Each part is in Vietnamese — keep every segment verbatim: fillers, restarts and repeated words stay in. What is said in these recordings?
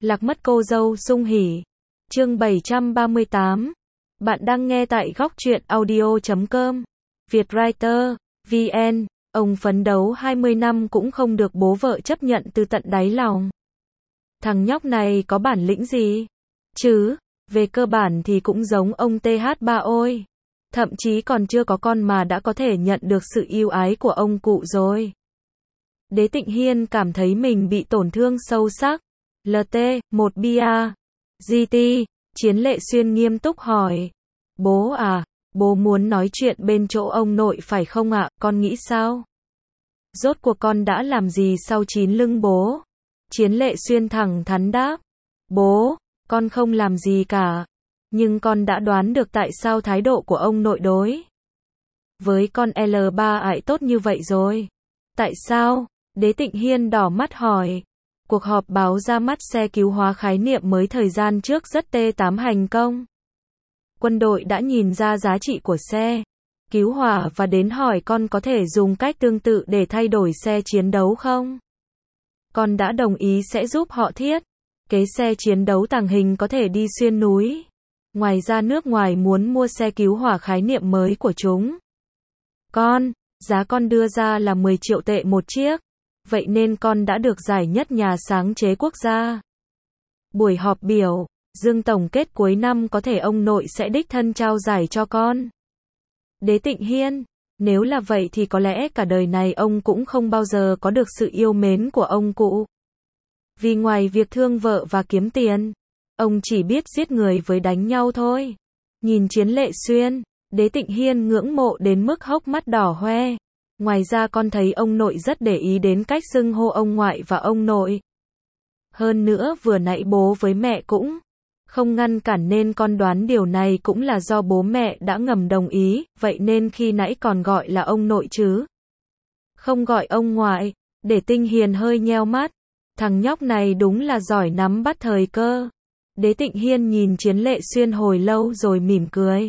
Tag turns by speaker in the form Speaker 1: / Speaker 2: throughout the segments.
Speaker 1: Lạc mất cô dâu sung hỉ. Chương bảy trăm ba mươi tám. Bạn đang nghe tại góc truyện audio chấm com. Vietwriter, vê en. Ông phấn đấu hai mươi năm cũng không được bố vợ chấp nhận từ tận đáy lòng. Thằng nhóc này có bản lĩnh gì? Chứ, về cơ bản thì cũng giống ông tê hát ba ôi. Thậm chí còn chưa có con mà đã có thể nhận được sự yêu ái của ông cụ rồi. Đế Tịnh Hiên cảm thấy mình bị tổn thương sâu sắc. lờ tê, một bia. giê tê, Chiến Lệ Xuyên nghiêm túc hỏi. Bố à, bố muốn nói chuyện bên chỗ ông nội phải không ạ, con nghĩ sao? Rốt cuộc con đã làm gì sau chín lưng bố? Chiến Lệ Xuyên thẳng thắn đáp. Bố, con không làm gì cả. Nhưng con đã đoán được tại sao thái độ của ông nội đối với con lờ ba ải tốt như vậy rồi. Tại sao? Đế Tịnh Hiên đỏ mắt hỏi. Cuộc họp báo ra mắt xe cứu hỏa khái niệm mới thời gian trước rất tê tám hành công. Quân đội đã nhìn ra giá trị của xe cứu hỏa và đến hỏi con có thể dùng cách tương tự để thay đổi xe chiến đấu không? Con đã đồng ý sẽ giúp họ thiết kế xe chiến đấu tàng hình có thể đi xuyên núi. Ngoài ra nước ngoài muốn mua xe cứu hỏa khái niệm mới của chúng. Con, giá con đưa ra là mười triệu tệ một chiếc. Vậy nên con đã được giải nhất nhà sáng chế quốc gia. Buổi họp biểu Dương tổng kết cuối năm có thể ông nội sẽ đích thân trao giải cho con. Đế Tịnh Hiên, nếu là vậy thì có lẽ cả đời này ông cũng không bao giờ có được sự yêu mến của ông cụ. Vì ngoài việc thương vợ và kiếm tiền, ông chỉ biết giết người với đánh nhau thôi. Nhìn Chiến Lệ Xuyên, Đế Tịnh Hiên ngưỡng mộ đến mức hốc mắt đỏ hoe. Ngoài ra con thấy ông nội rất để ý đến cách xưng hô ông ngoại và ông nội. Hơn nữa vừa nãy bố với mẹ cũng không ngăn cản nên con đoán điều này cũng là do bố mẹ đã ngầm đồng ý, vậy nên khi nãy còn gọi là ông nội chứ. Không gọi ông ngoại. Để Tinh Hiền hơi nheo mắt. Thằng nhóc này đúng là giỏi nắm bắt thời cơ. Đế Tịnh Hiên nhìn Chiến Lệ Xuyên hồi lâu rồi mỉm cười.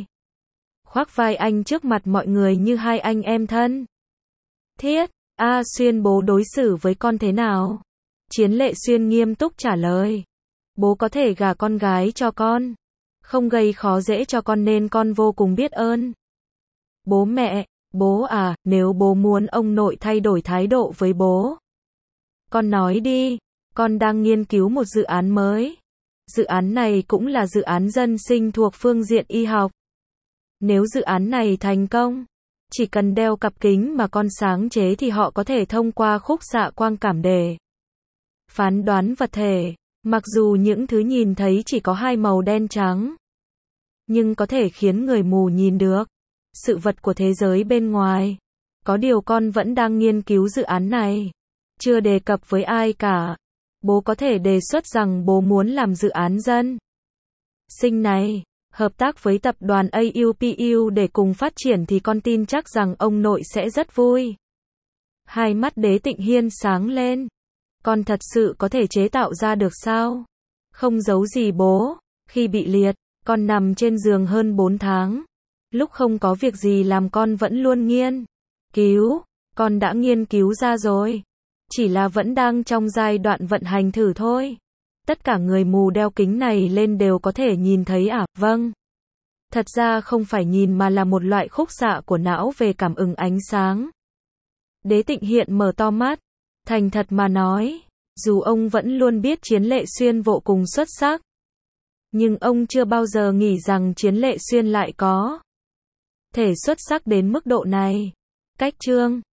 Speaker 1: Khoác vai anh trước mặt mọi người như hai anh em thân. Thiết, A Xuyên bố đối xử với con thế nào? Chiến Lệ Xuyên nghiêm túc trả lời. Bố có thể gả con gái cho con. Không gây khó dễ cho con nên con vô cùng biết ơn. Bố mẹ, bố à, nếu bố muốn ông nội thay đổi thái độ với bố. Con nói đi, con đang nghiên cứu một dự án mới. Dự án này cũng là dự án dân sinh thuộc phương diện y học. Nếu dự án này thành công, chỉ cần đeo cặp kính mà con sáng chế thì họ có thể thông qua khúc xạ quang cảm để phán đoán vật thể. Mặc dù những thứ nhìn thấy chỉ có hai màu đen trắng, nhưng có thể khiến người mù nhìn được sự vật của thế giới bên ngoài. Có điều con vẫn đang nghiên cứu dự án này, chưa đề cập với ai cả. Bố có thể đề xuất rằng bố muốn làm dự án dân sinh này, hợp tác với tập đoàn a u pê u để cùng phát triển thì con tin chắc rằng ông nội sẽ rất vui. Hai mắt Đế Tịnh Hiên sáng lên. Con thật sự có thể chế tạo ra được sao? Không giấu gì bố, khi bị liệt, con nằm trên giường hơn bốn tháng. Lúc không có việc gì làm con vẫn luôn nghiên cứu, con đã nghiên cứu ra rồi. Chỉ là vẫn đang trong giai đoạn vận hành thử thôi. Tất cả người mù đeo kính này lên đều có thể nhìn thấy à? Vâng. Thật ra không phải nhìn mà là một loại khúc xạ của não về cảm ứng ánh sáng. Đế Tịnh Hiên mở to mắt. Thành thật mà nói, dù ông vẫn luôn biết Chiến Lệ Xuyên vô cùng xuất sắc, nhưng ông chưa bao giờ nghĩ rằng Chiến Lệ Xuyên lại có thể xuất sắc đến mức độ này. Cách chương